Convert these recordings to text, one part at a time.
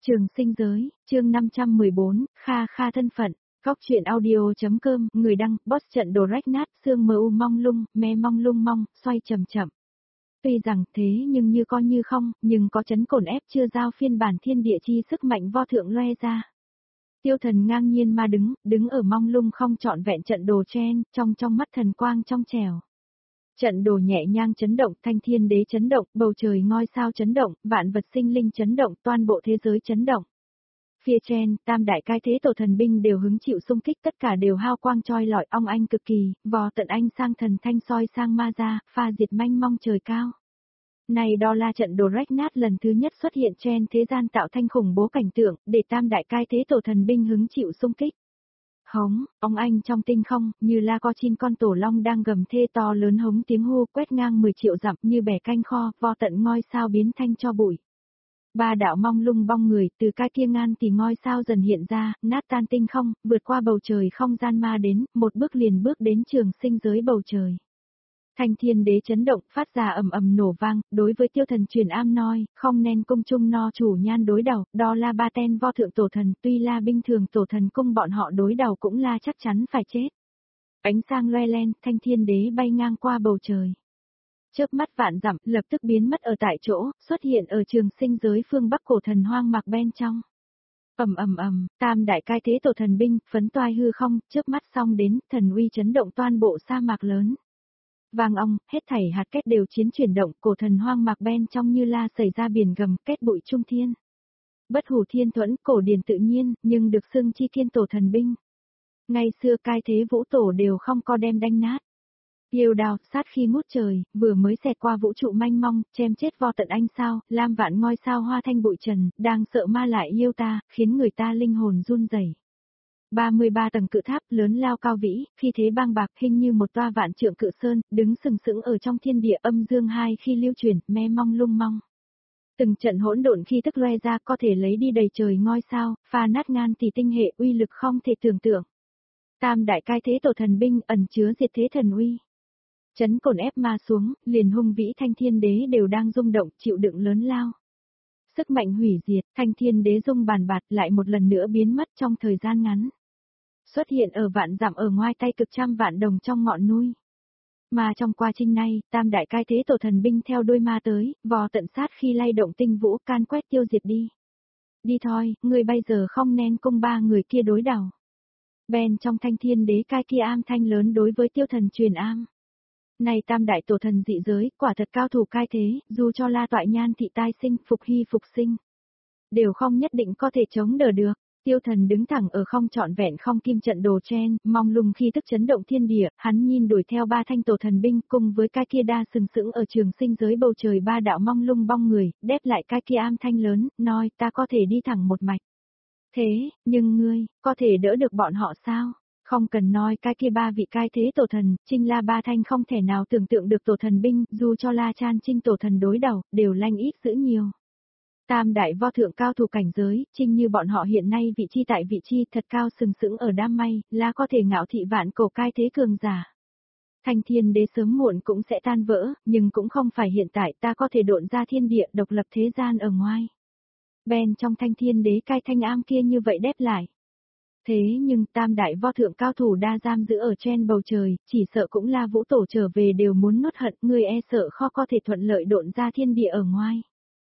Trường sinh giới, chương 514, Kha Kha thân phận, góc truyện audio.com, người đăng, boss trận đồ rách nát, xương mờ u mong lung, me mong lung mong, xoay chậm chậm. Tuy rằng thế nhưng như coi như không, nhưng có chấn cồn ép chưa giao phiên bản thiên địa chi sức mạnh vo thượng loe ra. Tiêu thần ngang nhiên mà đứng ở mong lung không trọn vẹn trận đồ chen, trong mắt thần quang trong trẻo. Trận đồ nhẹ nhàng chấn động, thanh thiên đế chấn động, bầu trời ngôi sao chấn động, vạn vật sinh linh chấn động, toàn bộ thế giới chấn động. Phía trên, tam đại cai thế tổ thần binh đều hứng chịu xung kích, tất cả đều hao quang choi lọi ong anh cực kỳ, vò tận anh sang thần thanh soi sang ma ra, pha diệt manh mong trời cao. Này đó là trận đồ rách nát lần thứ nhất xuất hiện trên thế gian tạo thanh khủng bố cảnh tượng, để tam đại cai thế tổ thần binh hứng chịu xung kích. Hống, ong anh trong tinh không, như là có 9 con tổ long đang gầm thê to lớn hống tiếng hô quét ngang 10 triệu dặm như bẻ canh kho, vo tận ngôi sao biến thanh cho bụi. Ba đạo mong lung bong người, từ cái kia ngan thì ngôi sao dần hiện ra, nát tan tinh không, vượt qua bầu trời không gian ma đến, một bước liền bước đến trường sinh giới bầu trời. Thanh thiên đế chấn động, phát ra ầm ầm nổ vang, đối với tiêu thần truyền am nói, không nên cung chung no chủ nhan đối đầu, đó là ba ten vo thượng tổ thần, tuy là binh thường tổ thần cung bọn họ đối đầu cũng là chắc chắn phải chết. Ánh sang loe len, thanh thiên đế bay ngang qua bầu trời. Chớp mắt vạn dặm, lập tức biến mất ở tại chỗ, xuất hiện ở trường sinh giới phương Bắc cổ thần hoang mạc bên trong. Ầm, tam đại cai thế tổ thần binh, phấn toai hư không, chớp mắt xong đến, thần uy chấn động toàn bộ sa mạc lớn. Vang ong, hết thảy hạt kết đều chiến chuyển động, cổ thần hoang mạc bên trong như la xảy ra biển gầm, kết bụi trung thiên. Bất hủ thiên thuẫn, cổ điển tự nhiên, nhưng được xưng chi thiên tổ thần binh. Ngày xưa cai thế vũ tổ đều không có đem đánh nát. Yêu đào, sát khi ngút trời, vừa mới xẹt qua vũ trụ manh mong, chém chết vo tận anh sao, lam vạn ngôi sao hoa thanh bụi trần, đang sợ ma lại yêu ta, khiến người ta linh hồn run rẩy. 33 tầng cự tháp lớn lao cao vĩ, khi thế bang bạc hình như một toa vạn trượng cự sơn, đứng sừng sững ở trong thiên địa âm dương hai khi lưu chuyển, me mong lung mong. Từng trận hỗn độn khi tức loe ra có thể lấy đi đầy trời ngôi sao, pha nát ngan thì tinh hệ uy lực không thể tưởng tượng. Tam đại cai thế tổ thần binh ẩn chứa diệt thế thần uy. Chấn cồn ép ma xuống, liền hung vĩ thanh thiên đế đều đang rung động, chịu đựng lớn lao. Sức mạnh hủy diệt, thanh thiên đế rung bàn bạt lại một lần nữa biến mất trong thời gian ngắn. Xuất hiện ở vạn dặm ở ngoài tay cực trăm vạn đồng trong ngọn núi. Mà trong quá trình này, tam đại cai thế tổ thần binh theo đôi ma tới, vò tận sát khi lay động tinh vũ can quét tiêu diệt đi. Đi thôi, người bây giờ không nên cung ba người kia đối đầu. Bèn trong thanh thiên đế cai kia am thanh lớn đối với tiêu thần truyền am. Này tam đại tổ thần dị giới, quả thật cao thủ cai thế, dù cho la toại nhan thị tai sinh, phục hy phục sinh. Đều không nhất định có thể chống đỡ được. Tiêu thần đứng thẳng ở không trọn vẹn không kim trận đồ chen, mong lung khi tức chấn động thiên địa, hắn nhìn đuổi theo ba thanh tổ thần binh cùng với cái kia đa sừng sững ở trường sinh giới bầu trời ba đạo mong lung bong người, đép lại cái kia am thanh lớn, nói ta có thể đi thẳng một mạch. Thế, nhưng ngươi, có thể đỡ được bọn họ sao? Không cần nói cái kia ba vị cai thế tổ thần, Trinh La Ba Thanh không thể nào tưởng tượng được tổ thần binh, dù cho La Chan Trinh tổ thần đối đầu, đều lanh ít dữ nhiều. Tam đại vo thượng cao thủ cảnh giới, Trinh như bọn họ hiện nay vị chi tại vị chi thật cao sừng sững ở đam mây, là có thể ngạo thị vạn cổ cai thế cường giả. Thanh thiên đế sớm muộn cũng sẽ tan vỡ, nhưng cũng không phải hiện tại ta có thể độn ra thiên địa độc lập thế gian ở ngoài. Bèn trong thanh thiên đế cai thanh am kia như vậy đép lại. Thế nhưng tam đại vo thượng cao thủ đa giam giữ ở trên bầu trời, chỉ sợ cũng là vũ tổ trở về đều muốn nuốt hận, người e sợ khó có thể thuận lợi độn ra thiên địa ở ngoài.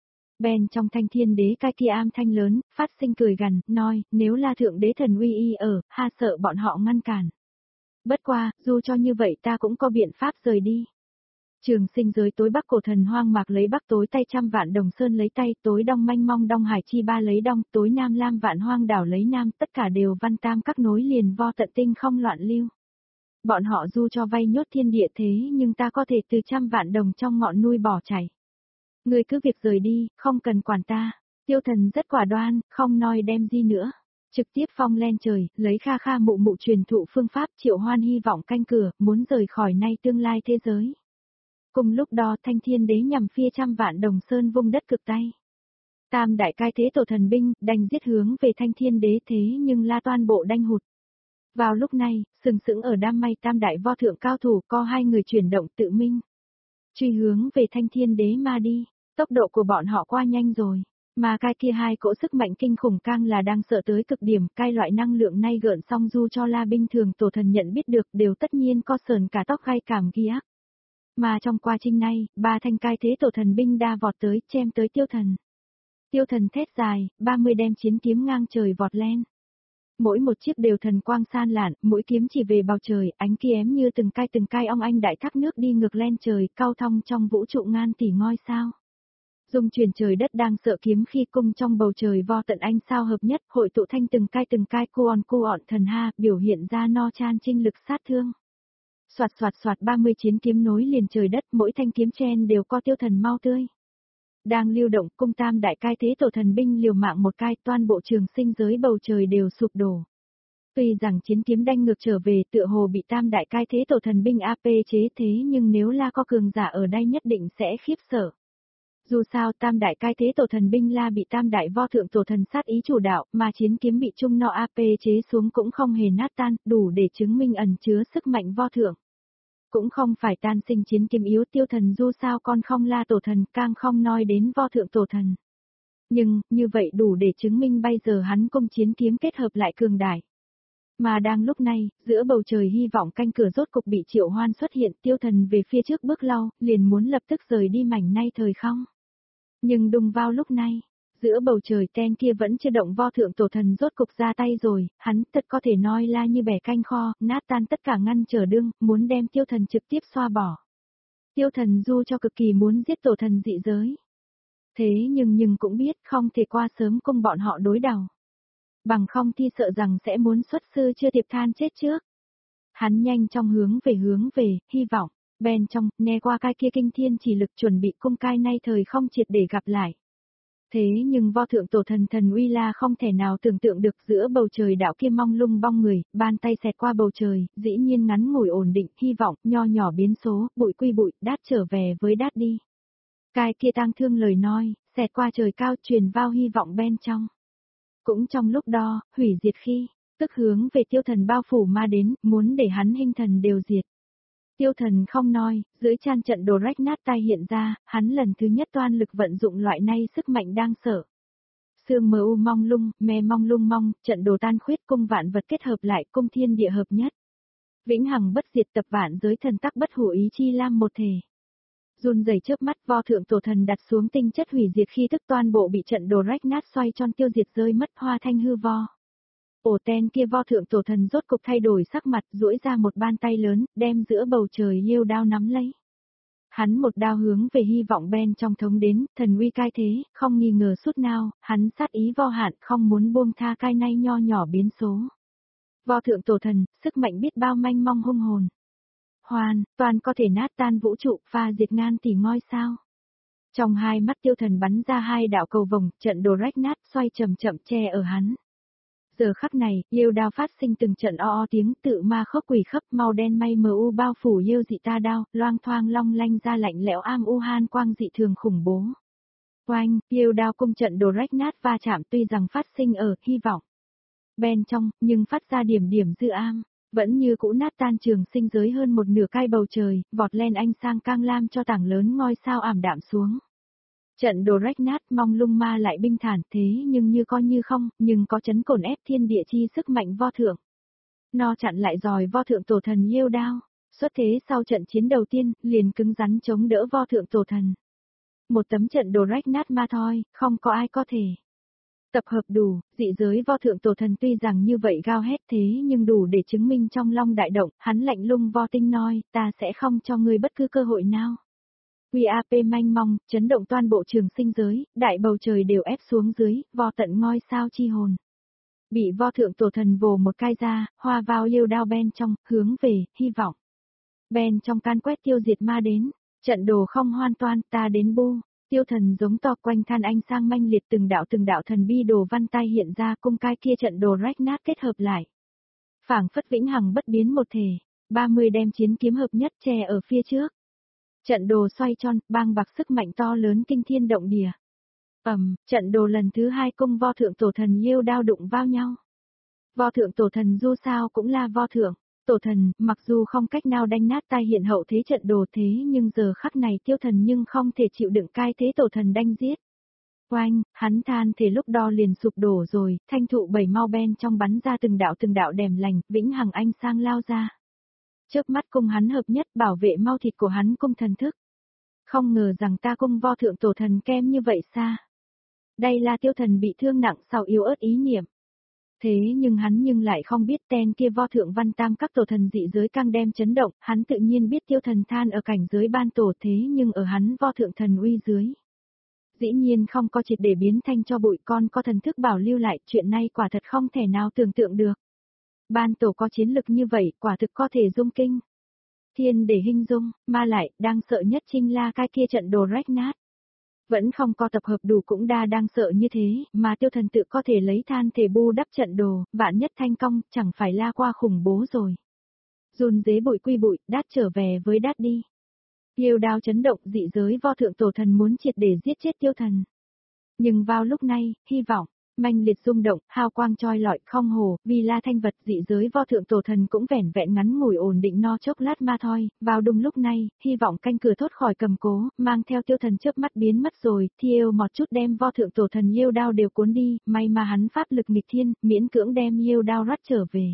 Bèn trong thanh thiên đế cai kia am thanh lớn, phát sinh cười gằn, nói, nếu là thượng đế thần uy y ở, ha sợ bọn họ ngăn cản. Bất qua, dù cho như vậy ta cũng có biện pháp rời đi. Trường sinh giới tối bắc cổ thần hoang mạc lấy bắc tối tay trăm vạn đồng sơn lấy tay, tối đông manh mong đông hải chi ba lấy đông, tối nam lam vạn hoang đảo lấy nam, tất cả đều văn tam các nối liền vo tận tinh không loạn lưu. Bọn họ dù cho vay nhốt thiên địa thế nhưng ta có thể từ trăm vạn đồng trong ngọn núi bỏ chảy. Người cứ việc rời đi, không cần quản ta. Tiêu thần rất quả đoan, không nói đem gì nữa. Trực tiếp phong lên trời, lấy Kha Kha mụ mụ truyền thụ phương pháp Triệu Hoan hy vọng canh cửa, muốn rời khỏi nay tương lai thế giới. Cùng lúc đó thanh thiên đế nhằm phía trăm vạn đồng sơn vung đất cực tay. Tam đại cai thế tổ thần binh, đành giết hướng về thanh thiên đế thế nhưng la toàn bộ đanh hụt. Vào lúc này, sừng sững ở đam mây tam đại vo thượng cao thủ có hai người chuyển động tự minh. Truy hướng về thanh thiên đế ma đi, tốc độ của bọn họ qua nhanh rồi. Mà cái kia hai cỗ sức mạnh kinh khủng càng là đang sợ tới cực điểm, cái loại năng lượng nay gợn xong du cho La binh thường tổ thần nhận biết được đều tất nhiên co sờn cả tóc gai cảm ghi ác. Mà trong quá trình này, ba thanh cai thế tổ thần binh đa vọt tới, chém tới tiêu thần. Tiêu thần thét dài, 30 đem chiến kiếm ngang trời vọt lên. Mỗi một chiếc đều thần quang san lạn, mỗi kiếm chỉ về bầu trời, ánh kiếm như từng cai ong anh đại thác nước đi ngược lên trời, cao thong trong vũ trụ ngàn tỷ ngôi sao. Dung chuyển trời đất đang sợ kiếm khi cung trong bầu trời vo tận anh sao hợp nhất, hội tụ thanh từng cai cu ọn thần ha, biểu hiện ra no chan trinh lực sát thương. Soạt soạt soạt 30 chiến kiếm nối liền trời đất, mỗi thanh kiếm chen đều có tiêu thần mau tươi. Đang lưu động, cung tam đại cai thế tổ thần binh liều mạng một cai, toàn bộ trường sinh giới bầu trời đều sụp đổ. Tuy rằng chiến kiếm đanh ngược trở về tựa hồ bị tam đại cai thế tổ thần binh AP chế thế nhưng nếu là có cường giả ở đây nhất định sẽ khiếp sợ. Dù sao tam đại cai thế tổ thần binh la bị tam đại vo thượng tổ thần sát ý chủ đạo, mà chiến kiếm bị trung no AP chế xuống cũng không hề nát tan, đủ để chứng minh ẩn chứa sức mạnh vo thượng. Cũng không phải tan sinh chiến kiếm yếu tiêu thần dù sao con không la tổ thần, càng không nói đến vo thượng tổ thần. Nhưng, như vậy đủ để chứng minh bây giờ hắn công chiến kiếm kết hợp lại cường đại. Mà đang lúc này, giữa bầu trời hy vọng canh cửa rốt cục bị Triệu Hoan xuất hiện, tiêu thần về phía trước bước lau, liền muốn lập tức rời đi mảnh nay thời không. Nhưng đùng vào lúc này, giữa bầu trời ten kia vẫn chưa động vo thượng tổ thần rốt cục ra tay rồi, hắn thật có thể nói là như bẻ canh kho, nát tan tất cả ngăn trở đương, muốn đem tiêu thần trực tiếp xoa bỏ. Tiêu thần du cho cực kỳ muốn giết tổ thần dị giới. Thế nhưng cũng biết không thể qua sớm cùng bọn họ đối đầu. Bằng không thì sợ rằng sẽ muốn xuất sư chưa tiệp than chết trước. Hắn nhanh trong hướng về, hy vọng, bên trong, né qua cái kia kinh thiên chỉ lực chuẩn bị cung cai nay thời không triệt để gặp lại. Thế nhưng vo thượng tổ thần thần uy la không thể nào tưởng tượng được giữa bầu trời đạo kia mong lung bong người, bàn tay xẹt qua bầu trời, dĩ nhiên ngắn ngủi ổn định, hy vọng, nho nhỏ biến số, bụi quy bụi, đát trở về với đát đi. Cái kia tang thương lời nói, xẹt qua trời cao truyền vào hy vọng bên trong. Cũng trong lúc đó, hủy diệt khi, tức hướng về tiêu thần bao phủ ma đến, muốn để hắn hình thần đều diệt. Tiêu thần không nói, dưới chan trận đồ rách nát tai hiện ra, hắn lần thứ nhất toan lực vận dụng loại này sức mạnh đang sợ. Sương mờ u mong lung, me mong lung mong, trận đồ tan khuyết cung vạn vật kết hợp lại cung thiên địa hợp nhất. Vĩnh hằng bất diệt tập vạn giới thần tắc bất hủ ý chi lam một thể. Run rẩy chớp mắt vo thượng tổ thần đặt xuống tinh chất hủy diệt khi tức toàn bộ bị trận đồ rách nát xoay tròn tiêu diệt rơi mất hoa thanh hư vo. Ổ ten kia vo thượng tổ thần rốt cục thay đổi sắc mặt duỗi ra một bàn tay lớn, đem giữa bầu trời yêu đao nắm lấy. Hắn một đao hướng về hy vọng bên trong thống đến, thần uy cai thế, không nghi ngờ chút nào, hắn sát ý vo hạn không muốn buông tha cai nay nho nhỏ biến số. Vo thượng tổ thần, sức mạnh biết bao manh mong hung hồn. Hoàn, toàn có thể nát tan vũ trụ, pha diệt ngàn tỷ ngôi sao. Trong hai mắt tiêu thần bắn ra hai đạo cầu vồng, trận đồ rách nát xoay chậm chậm che ở hắn. Giờ khắc này, yêu đao phát sinh từng trận o tiếng tự ma khốc quỷ khắp màu đen mây mờ u bao phủ yêu dị ta đao, loang thoang long lanh ra lạnh lẽo am u han quang dị thường khủng bố. Oanh, yêu đao cung trận đồ rách nát va chạm tuy rằng phát sinh ở hy vọng. Bên trong, nhưng phát ra điểm điểm dư am, vẫn như cũ nát tan trường sinh giới hơn một nửa cai bầu trời, vọt lên anh sang cang lam cho tảng lớn ngôi sao ảm đạm xuống. Trận đồ rách nát mong lung ma lại binh thản thế nhưng như coi như không, nhưng có chấn cổn ép thiên địa chi sức mạnh vo thượng. No chặn lại dòi vo thượng tổ thần yêu đao, xuất thế sau trận chiến đầu tiên, liền cứng rắn chống đỡ vo thượng tổ thần. Một tấm trận đồ rách nát ma thôi, không có ai có thể. Tập hợp đủ, dị giới vo thượng tổ thần tuy rằng như vậy gao hét thế nhưng đủ để chứng minh trong long đại động, hắn lạnh lùng vo tinh nói, ta sẽ không cho ngươi bất cứ cơ hội nào. QAP manh mong, chấn động toàn bộ trường sinh giới, đại bầu trời đều ép xuống dưới, vo tận ngôi sao chi hồn. Bị vo thượng tổ thần vồ một cai ra, hoa vào yêu đao bên trong, hướng về, hy vọng. Bên trong can quét tiêu diệt ma đến, trận đồ không hoàn toàn, ta đến bu. Tiêu thần giống to quanh than anh sang manh liệt từng đạo thần bi đồ văn tay hiện ra cung cai kia trận đồ rách nát kết hợp lại. Phảng phất vĩnh hằng bất biến một thể, 30 đem chiến kiếm hợp nhất che ở phía trước. Trận đồ xoay tròn, bang bạc sức mạnh to lớn kinh thiên động địa. Trận đồ lần thứ hai cung vo thượng tổ thần yêu đao đụng vào nhau. Vo thượng tổ thần dù sao cũng là vo thượng. Tổ thần, mặc dù không cách nào đánh nát tai hiện hậu thế trận đồ thế nhưng giờ khắc này tiêu thần nhưng không thể chịu đựng cai thế tổ thần đánh giết. Oanh, hắn than thể lúc đó liền sụp đổ rồi, thanh thụ 7 mau ben trong bắn ra từng đạo đèm lành, vĩnh hằng ánh sang lao ra. Chớp mắt cung hắn hợp nhất bảo vệ mau thịt của hắn cung thần thức. Không ngờ rằng ta cung vo thượng tổ thần kem như vậy xa. Đây là tiêu thần bị thương nặng sau yếu ớt ý niệm. Thế nhưng hắn lại không biết tên kia vo thượng văn tam các tổ thần dị giới càng đem chấn động, hắn tự nhiên biết tiêu thần than ở cảnh giới ban tổ thế nhưng ở hắn vo thượng thần uy dưới. Dĩ nhiên không có triệt để biến thanh cho bụi con có thần thức bảo lưu lại, chuyện này quả thật không thể nào tưởng tượng được. Ban tổ có chiến lực như vậy, quả thực có thể dung kinh. Thiên để hình dung, mà lại, đang sợ nhất chính là cái kia trận đồ rách nát. Vẫn không có tập hợp đủ cũng đang sợ như thế, mà tiêu thần tự có thể lấy than thể bù đắp trận đồ, vạn nhất thanh công, chẳng phải la qua khủng bố rồi. Run dế bụi quy bụi, đát trở về với đát đi. Yêu đao chấn động dị giới vo thượng tổ thần muốn triệt để giết chết tiêu thần. Nhưng vào lúc này, hy vọng, manh liệt rung động, hào quang choi lọi không hồ, vì la thanh vật dị giới vo thượng tổ thần cũng vẻn vẹn ngắn ngủi ổn định no chốc lát ma thôi, vào đúng lúc này, hy vọng canh cửa thoát khỏi cầm cố, mang theo tiêu thần chớp mắt biến mất rồi, thi yêu một chút đem vo thượng tổ thần yêu đao đều cuốn đi, may mà hắn pháp lực nghịch thiên, miễn cưỡng đem yêu đao rắt trở về.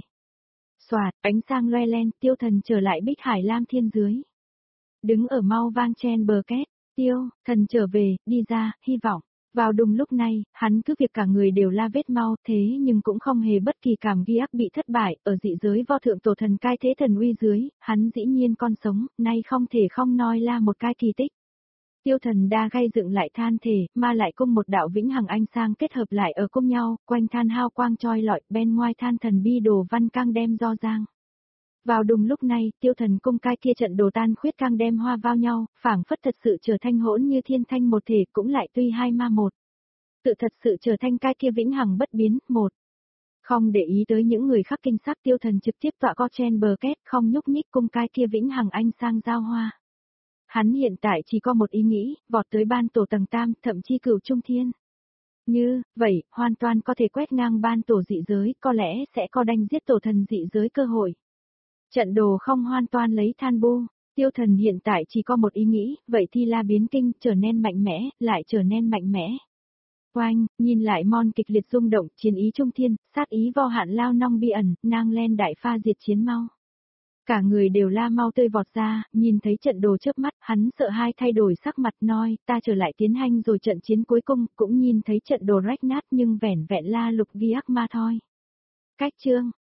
Xoạt, ánh sang loe len, tiêu thần trở lại bích hải lam thiên dưới. Đứng ở mau vang chen bờ két, tiêu, thần trở về, đi ra, hy vọng. Vào đúng lúc này, hắn cứ việc cả người đều la vết mau thế nhưng cũng không hề bất kỳ cảm ghi ác bị thất bại, ở dị giới vo thượng tổ thần cai thế thần uy dưới, hắn dĩ nhiên con sống, nay không thể không nói là một cái kỳ tích. Tiêu thần đa gây dựng lại than thể, mà lại cung một đạo vĩnh hằng ánh sang kết hợp lại ở cùng nhau, quanh than hao quang choi lọi, bên ngoài than thần bi đồ văn cang đem do giang. Vào đúng lúc này, tiêu thần cung cai kia trận đồ tan khuyết cang đem hoa vào nhau, phảng phất thật sự trở thành hỗn như thiên thanh một thể cũng lại tuy hai ma một. Tự thật sự trở thành cai kia vĩnh hằng bất biến, một. Không để ý tới những người khác kinh sắc tiêu thần trực tiếp tọa co chen bờ két không nhúc nhích cung cai kia vĩnh hằng anh sang giao hoa. Hắn hiện tại chỉ có một ý nghĩ, vọt tới ban tổ tầng tam, thậm chí cửu trung thiên. Như, vậy, hoàn toàn có thể quét ngang ban tổ dị giới, có lẽ sẽ có đanh giết tổ thần dị giới cơ hội. Trận đồ không hoàn toàn lấy than bu, tiêu thần hiện tại chỉ có một ý nghĩ, vậy thì là biến kinh, trở nên mạnh mẽ, lại trở nên mạnh mẽ. Oanh, nhìn lại mon kịch liệt rung động, chiến ý trung thiên, sát ý vo hạn lao nong bi ẩn, nang len đại pha diệt chiến mau. Cả người đều la mau tươi vọt ra, nhìn thấy trận đồ chớp mắt, hắn sợ hai thay đổi sắc mặt nói, ta trở lại tiến hành rồi trận chiến cuối cùng, cũng nhìn thấy trận đồ rách nát nhưng vẻn vẹn la lục vi ác ma thôi. Cách chương